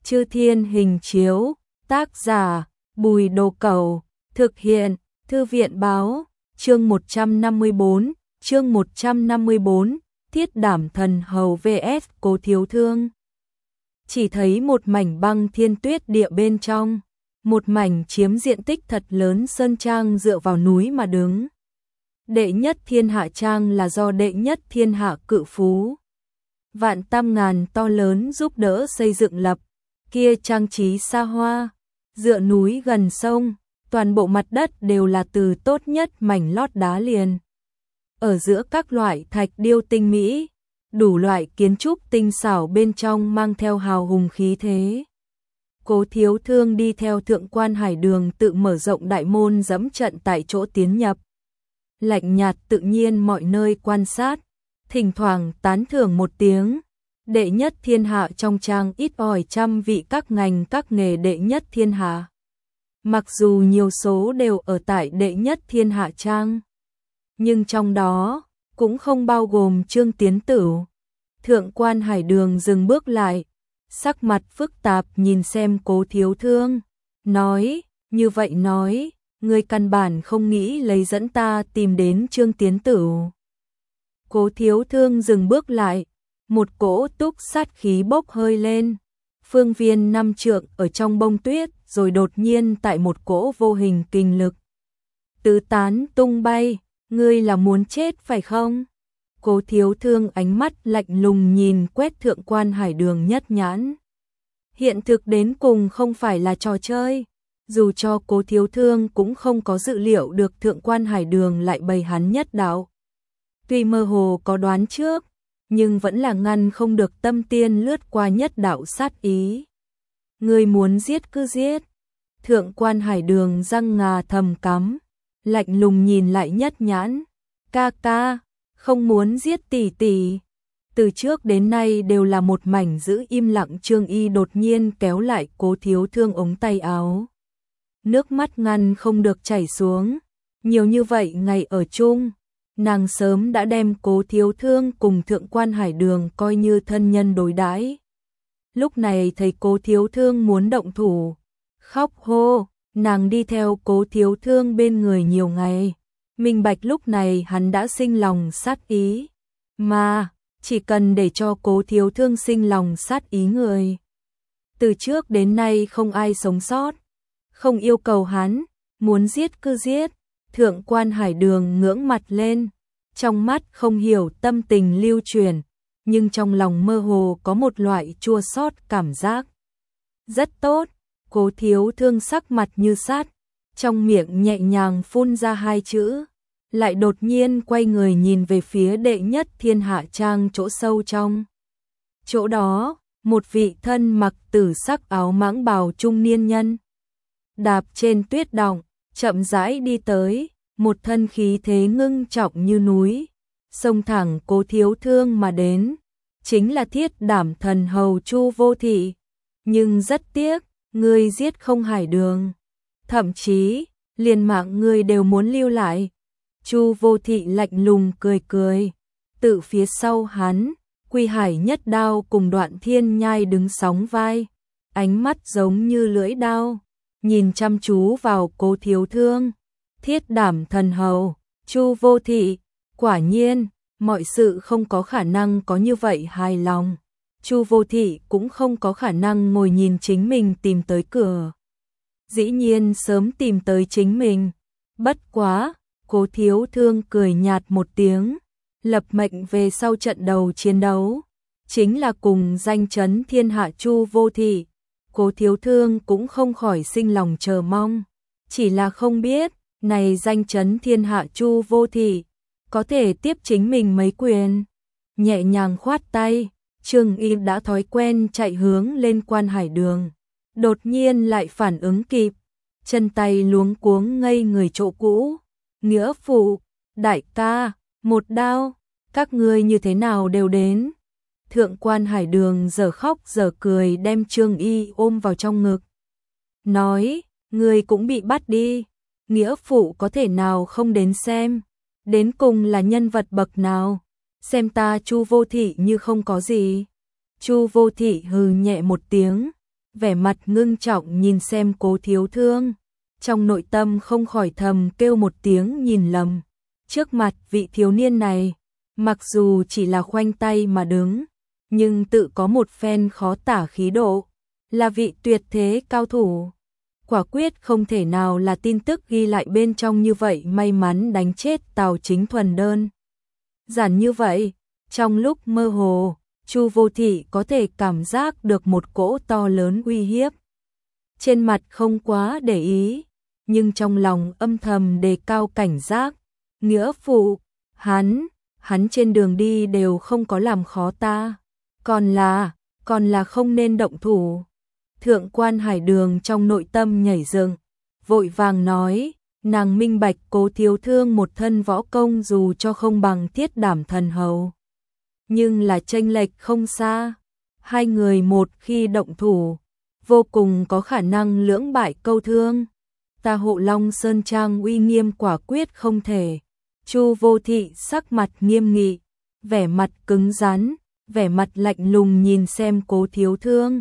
Chư Thiên Hình Chiếu, tác giả, Bùi Đồ Cẩu, thực hiện, Thư viện Báo, chương 154, Thiết Đảm Thần Hầu vs Cố Thiếu Thương. Chỉ thấy một mảnh băng thiên tuyết địa bên trong, một mảnh chiếm diện tích thật lớn sơn trang dựa vào núi mà đứng. Đệ nhất thiên hạ trang là do đệ nhất thiên hạ cự phú Vạn Tam Ngàn to lớn giúp đỡ xây dựng lập, kia trang trí xa hoa, dựa núi gần sông, toàn bộ mặt đất đều là từ tốt nhất mảnh lót đá liền. Ở giữa các loại thạch điêu tinh mỹ, đủ loại kiến trúc tinh xảo bên trong mang theo hào hùng khí thế. Cố Thiếu Thương đi theo Thượng Quan Hải Đường tự mở rộng đại môn dẫm trận tại chỗ tiến nhập. Lạnh nhạt tự nhiên mọi nơi quan sát, thỉnh thoảng tán thưởng một tiếng. Đệ nhất thiên hạ trong trang ít ỏi trăm vị các ngành các nghề đệ nhất thiên hạ. Mặc dù nhiều số đều ở tại đệ nhất thiên hạ trang, nhưng trong đó cũng không bao gồm Trương Tiến Tửu. Thượng Quan Hải Đường dừng bước lại, sắc mặt phức tạp nhìn xem Cố Thiếu Thương, nói, như vậy nói, ngươi căn bản không nghĩ lấy dẫn ta tìm đến Trương Tiến Tửu. Cố Thiếu Thương dừng bước lại, một cỗ túc sát khí bốc hơi lên, phương viên 5 trượng ở trong bông tuyết, rồi đột nhiên tại một cỗ vô hình kinh lực tứ tán tung bay, ngươi là muốn chết phải không? Cố Thiếu Thương ánh mắt lạnh lùng nhìn quét Thượng Quan Hải Đường nhất nhãn. Hiện thực đến cùng không phải là trò chơi, dù cho Cố Thiếu Thương cũng không có dự liệu được Thượng Quan Hải Đường lại bày hắn nhất đạo. Tuy mơ hồ có đoán trước, nhưng vẫn là ngăn không được tâm tiên lướt qua nhất đạo sát ý. Ngươi muốn giết cứ giết. Thượng Quan Hải Đường răng ngà thầm cắm, lạnh lùng nhìn lại nhất nhãn. Ca ca, không muốn giết tỷ tỷ. Từ trước đến nay đều là một mảnh giữ im lặng. Trương Y đột nhiên kéo lại Cố Thiếu Thương ống tay áo. Nước mắt ngăn không được chảy xuống. Nhiều như vậy ngày ở chung, nàng sớm đã đem Cố Thiếu Thương cùng Thượng Quan Hải Đường coi như thân nhân đối đãi. Lúc này thấy Cố Thiếu Thương muốn động thủ, khóc hô, nàng đi theo Cố Thiếu Thương bên người nhiều ngày, minh bạch lúc này hắn đã sinh lòng sát ý, mà chỉ cần để cho Cố Thiếu Thương sinh lòng sát ý người, từ trước đến nay không ai sống sót, không yêu cầu hắn, muốn giết cứ giết. Thượng Quan Hải Đường ngưỡng mặt lên, trong mắt không hiểu tâm tình lưu truyền, nhưng trong lòng mơ hồ có một loại chua xót cảm giác. Rất tốt, Cố Thiếu Thương sắc mặt như sắt, trong miệng nhẹ nhàng phun ra hai chữ, lại đột nhiên quay người nhìn về phía đệ nhất thiên hạ trang chỗ sâu trong. Chỗ đó, một vị thân mặc tử sắc áo mãng bào trung niên nhân, đạp trên tuyết đọng, chậm rãi đi tới, một thân khí thế ngưng trọng như núi, xông thẳng Cố Thiếu Thương mà đến, chính là Thiết Đảm Thần Hầu Chu Vô Thị. Nhưng rất tiếc, ngươi giết không Hải Đường, thậm chí liền mạng ngươi đều muốn lưu lại. Chu Vô Thị lạnh lùng cười cười, tự phía sau hắn, Quy Hải nhất đao cùng Đoạn Thiên Nhai đứng sóng vai, ánh mắt giống như lưỡi đao, nhìn chăm chú vào Cố Thiếu Thương. Thiết Đảm Thần Hầu, Chu Vô Thị, quả nhiên, mọi sự không có khả năng có như vậy hài lòng. Chu Vô Thị cũng không có khả năng ngồi nhìn chính mình tìm tới cửa. Dĩ nhiên sớm tìm tới chính mình. Bất quá, Cố Thiếu Thương cười nhạt một tiếng, lập mệnh về sau trận đầu chiến đấu, chính là cùng danh chấn thiên hạ Chu Vô Thị. Cố Thiếu Thương cũng không khỏi sinh lòng chờ mong, chỉ là không biết, này danh chấn thiên hạ Chu Vô Thị, có thể tiếp chính mình mấy quyền. Nhẹ nhàng khoát tay, Trương Y đã thói quen chạy hướng lên Quan Hải Đường, đột nhiên lại phản ứng kịp, chân tay luống cuống ngây người chỗ cũ. Nghĩa phụ, đại ca, một đao, các ngươi như thế nào đều đến. Thượng Quan Hải Đường giờ khóc giờ cười đem Trương Y ôm vào trong ngực, nói, ngươi cũng bị bắt đi. Nghĩa phụ có thể nào không đến xem, đến cùng là nhân vật bậc nào, xem ta Chu Vô Thị như không có gì. Chu Vô Thị hừ nhẹ một tiếng, vẻ mặt ngưng trọng nhìn xem Cố Thiếu Thương, trong nội tâm không khỏi thầm kêu một tiếng nhìn lầm. Trước mặt vị thiếu niên này, mặc dù chỉ là khoanh tay mà đứng, nhưng tự có một phen khó tả khí độ, là vị tuyệt thế cao thủ. Quả quyết không thể nào là tin tức ghi lại bên trong như vậy may mắn đánh chết Tào Chính Thuần đơn giản như vậy. Trong lúc mơ hồ, Chu Vô Thị có thể cảm giác được một cỗ to lớn uy hiếp. Trên mặt không quá để ý, nhưng trong lòng âm thầm đề cao cảnh giác. Nghĩa phụ, hắn trên đường đi đều không có làm khó ta, còn là không nên động thủ. Thượng quan Hải Đường trong nội tâm nhảy dựng, vội vàng nói, nàng minh bạch Cố Thiếu Thương một thân võ công dù cho không bằng Thiết Đảm Thần Hầu, nhưng là chênh lệch không xa, hai người một khi động thủ, vô cùng có khả năng lưỡng bại câu thương. Ta Hộ Long Sơn Trang uy nghiêm quả quyết không thể. Chu Vô Thị sắc mặt nghiêm nghị, vẻ mặt cứng rắn, vẻ mặt lạnh lùng nhìn xem Cố Thiếu Thương,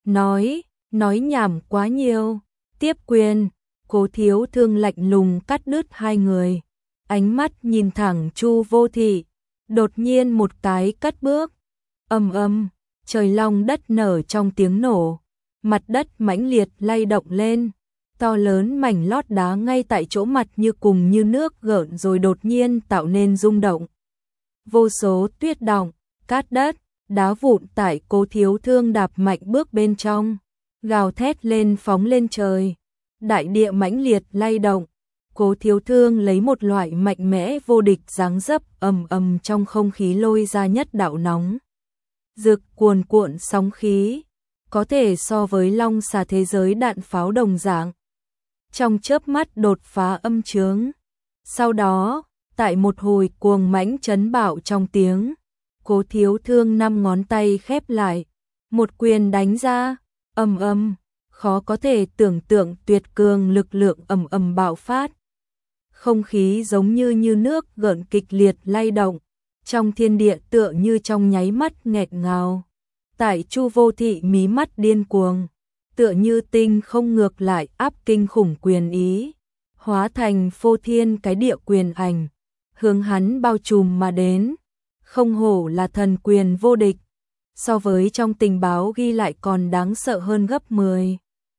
nói nhảm quá nhiều, tiếp quyền. Cố Thiếu Thương lạnh lùng cắt đứt hai người, ánh mắt nhìn thẳng Chu Vô Thị, đột nhiên một cái cất bước, ầm, trời long đất nở trong tiếng nổ, mặt đất mãnh liệt lay động lên, to lớn mảnh lót đá ngay tại chỗ mặt như cùng như nước gợn rồi đột nhiên tạo nên rung động. Vô số tuyết đọng, cát đất, đá vụn tại Cố Thiếu Thương đạp mạnh bước bên trong, gào thét lên phóng lên trời. Đại địa mãnh liệt lay động, Cố Thiếu Thương lấy một loại mạnh mẽ vô địch dáng dấp ầm trong không khí lôi ra nhất đạo nóng rực cuồn cuộn sóng khí, có thể so với long xà thế giới đạn pháo đồng dạng. Trong chớp mắt đột phá âm chướng. Sau đó, tại một hồi cuồng mãnh chấn bạo trong tiếng, Cố Thiếu Thương 5 ngón tay khép lại, một quyền đánh ra, ầm, khó có thể tưởng tượng tuyệt cường lực lượng ầm bạo phát. Không khí giống như nước gợn kịch liệt lay động, trong thiên địa tựa như trong nháy mắt nghẹt ngào. Tại Chu Vô Thị mí mắt điên cuồng, tựa như tinh không ngược lại áp kinh khủng quyền ý, hóa thành phô thiên cái địa quyền ảnh, hướng hắn bao trùm mà đến. Không hổ là thần quyền vô địch, so với trong tình báo ghi lại còn đáng sợ hơn gấp 10.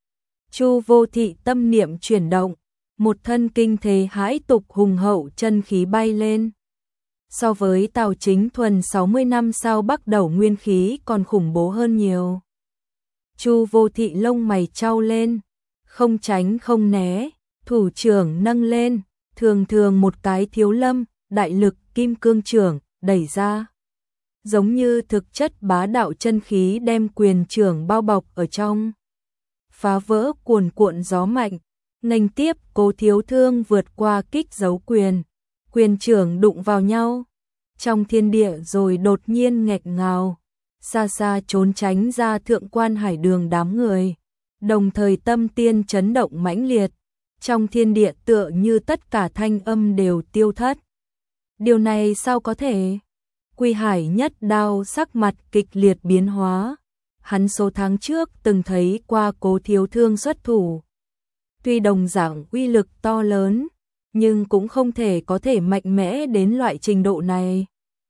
Chu Vô Thị tâm niệm chuyển động, một thân kinh thế hãi tục hùng hậu chân khí bay lên. So với Tào Chính Thuần 60 năm sau bắt đầu nguyên khí còn khủng bố hơn nhiều. Chu Vô Thị lông mày chau lên, không tránh không né, thủ trưởng nâng lên, thường một cái thiếu lâm, đại lực kim cương trưởng, đẩy ra. Giống như thực chất bá đạo chân khí đem quyền trưởng bao bọc ở trong. Phá vỡ cuồn cuộn gió mạnh, nghênh tiếp Cố Thiếu Thương vượt qua kích dấu quyền. Quyền trưởng đụng vào nhau, trong thiên địa rồi đột nhiên nghẹt ngào. Xa xa trốn tránh ra Thượng quan Hải Đường đám người, đồng thời tâm tiên chấn động mãnh liệt, trong thiên địa tựa như tất cả thanh âm đều tiêu thất. Điều này sao có thể? Quy Hải Nhất Đao sắc mặt kịch liệt biến hóa, hắn số tháng trước từng thấy qua Cố Thiếu Thương xuất thủ. Tuy đồng dạng uy lực to lớn, nhưng cũng không thể có thể mạnh mẽ đến loại trình độ này.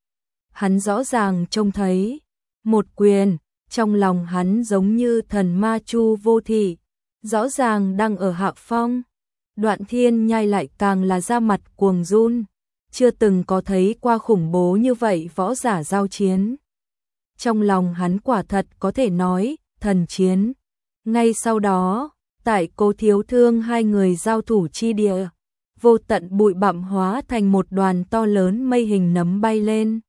Hắn rõ ràng trông thấy một quyền, trong lòng hắn giống như thần ma Chu Vô Thị, rõ ràng đang ở hạ phong. Đoạn Thiên Nhai lại càng là ra mặt cuồng run, chưa từng có thấy qua khủng bố như vậy võ giả giao chiến. Trong lòng hắn quả thật có thể nói, thần chiến. Ngay sau đó, tại Cố Thiếu Thương hai người giao thủ chi địa, vô tận bụi bặm hóa thành một đoàn to lớn mây hình nấm bay lên.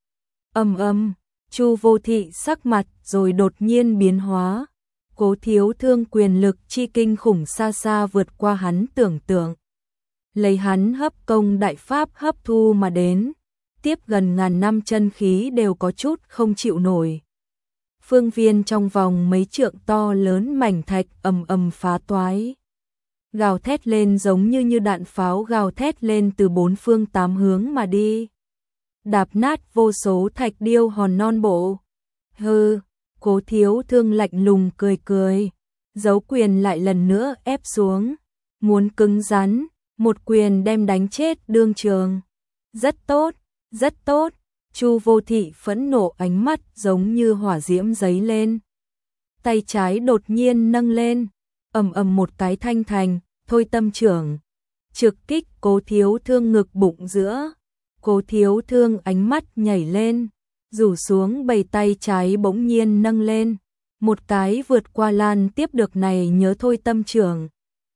Ầm, Chu Vô Thị sắc mặt rồi đột nhiên biến hóa. Cố Thiếu Thương quyền lực chi kinh khủng xa xa vượt qua hắn tưởng tượng. Lấy hắn hấp công đại pháp hấp thu mà đến, tiếp gần ngàn năm chân khí đều có chút không chịu nổi. Phương viên trong vòng mấy trượng to lớn mảnh thạch ầm phá toái. Gào thét lên giống như đạn pháo gào thét lên từ bốn phương tám hướng mà đi. Đạp nát vô số thạch điêu hòn non bộ. Hừ, Cố Thiếu Thương lạnh lùng cười cười, giấu quyền lại lần nữa ép xuống, muốn cứng rắn, một quyền đem đánh chết đương trường. Rất tốt, rất tốt. Chu Vô Thị phẫn nộ, ánh mắt giống như hỏa diễm giấy lên. Tay trái đột nhiên nâng lên, ầm ầm một cái thanh thành, thôi tâm trưởng. Trực kích Cố Thiếu Thương ngực bụng giữa. Cố Thiếu Thương ánh mắt nhảy lên, rủ xuống bầy tay trái bỗng nhiên nâng lên. Một cái vượt qua lan tiếp được này nhớ thôi tâm trưởng.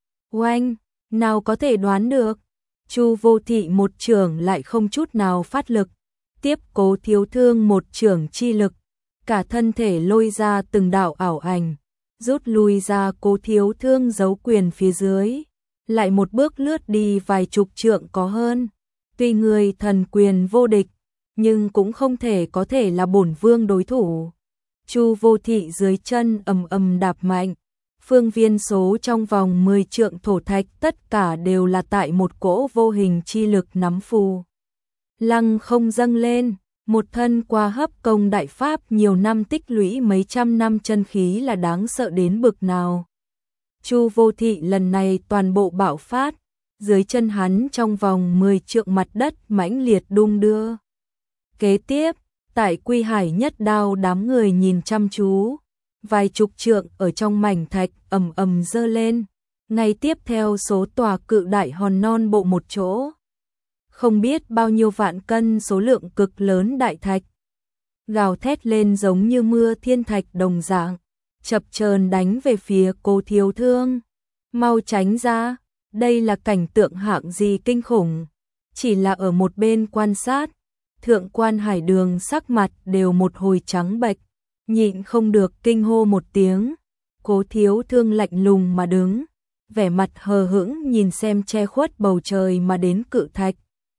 Oanh, nào có thể đoán được. Chu Vô Thị một trưởng lại không chút nào phát lực. Tiếp Cố Thiếu Thương một trưởng chi lực. Cả thân thể lôi ra từng đạo ảo ảnh. Rút lui ra Cố Thiếu Thương giấu quyền phía dưới. Lại một bước lướt đi vài chục trượng có hơn. Tuy người thần quyền vô địch, nhưng cũng không thể có thể là bổn vương đối thủ. Chu Vô Thị dưới chân ầm ầm đạp mạnh. Phương viên số trong vòng 10 trượng thổ thạch tất cả đều là tại một cỗ vô hình chi lực nắm phù. Lăng không dâng lên, một thân qua hấp công đại pháp nhiều năm tích lũy mấy trăm năm chân khí là đáng sợ đến bực nào. Chu Vô Thị lần này toàn bộ bạo phát, dưới chân hắn trong vòng 10 trượng mặt đất mãnh liệt đung đưa. Kế tiếp, tại Quy Hải nhất đao đám người nhìn chăm chú, vài chục trượng ở trong mảnh thạch ầm ầm dơ lên, ngay tiếp theo số tòa cự đại hòn non bộ một chỗ. Không biết bao nhiêu vạn cân số lượng cực lớn đại thạch, gào thét lên giống như mưa thiên thạch đồng dạng, chập chờn đánh về phía Cố Thiếu Thương. Mau tránh ra, đây là cảnh tượng hạng gì kinh khủng. Chỉ là ở một bên quan sát, Thượng quan Hải Đường sắc mặt đều một hồi trắng bệch, nhịn không được kinh hô một tiếng. Cố Thiếu Thương lạnh lùng mà đứng, vẻ mặt hờ hững nhìn xem che khuất bầu trời mà đến cự thạch.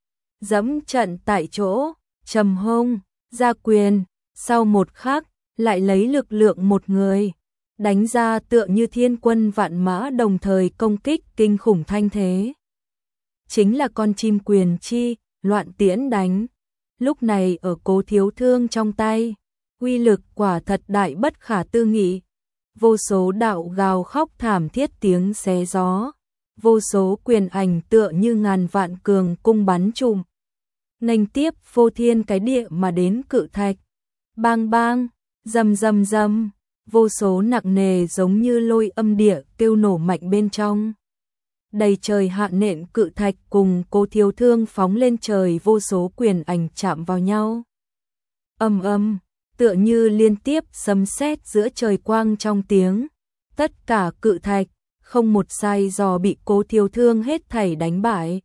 Dẫm trận tại chỗ, trầm hông, ra quyền, sau một khắc, lại lấy lực lượng một người, đánh ra tựa như thiên quân vạn mã đồng thời công kích kinh khủng thanh thế. Chính là con chim quyền chi, loạn tiễn đánh. Lúc này ở Cố Thiếu Thương trong tay, uy lực quả thật đại bất khả tư nghị. Vô số đạo gào khóc thảm thiết tiếng xé gió, vô số quyền ảnh tựa như ngàn vạn cường cung bắn trùm. Nghênh tiếp phô thiên cái địa mà đến cự thạch. Bang bang, rầm rầm rầm, vô số nặng nề giống như lôi âm địa kêu nổ mạnh bên trong. Đầy trời hạ nện cự thạch cùng Cố Thiếu Thương phóng lên trời, vô số quyền ảnh chạm vào nhau. Ầm ầm, tựa như liên tiếp sấm sét giữa trời quang trong tiếng. Tất cả cự thạch, không một sai dò bị Cố Thiếu Thương hết thảy đánh bại.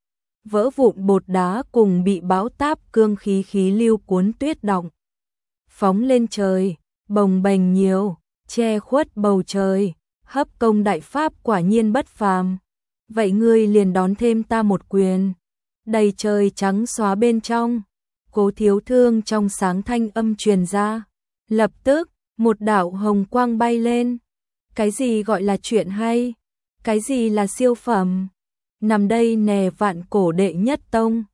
Vỡ vụn bột đá cùng bị bão táp cương khí khí lưu cuốn tuyết động. Phóng lên trời, bồng bềnh nhiều, che khuất bầu trời, hấp công đại pháp quả nhiên bất phàm. Vậy ngươi liền đón thêm ta một quyền. Đầy trời trắng xóa bên trong, Cố Thiếu Thương trong sáng thanh âm truyền ra. Lập tức, một đạo hồng quang bay lên. Cái gì gọi là chuyện hay? Cái gì là siêu phẩm? Nằm đây nè vạn cổ đệ nhất tông,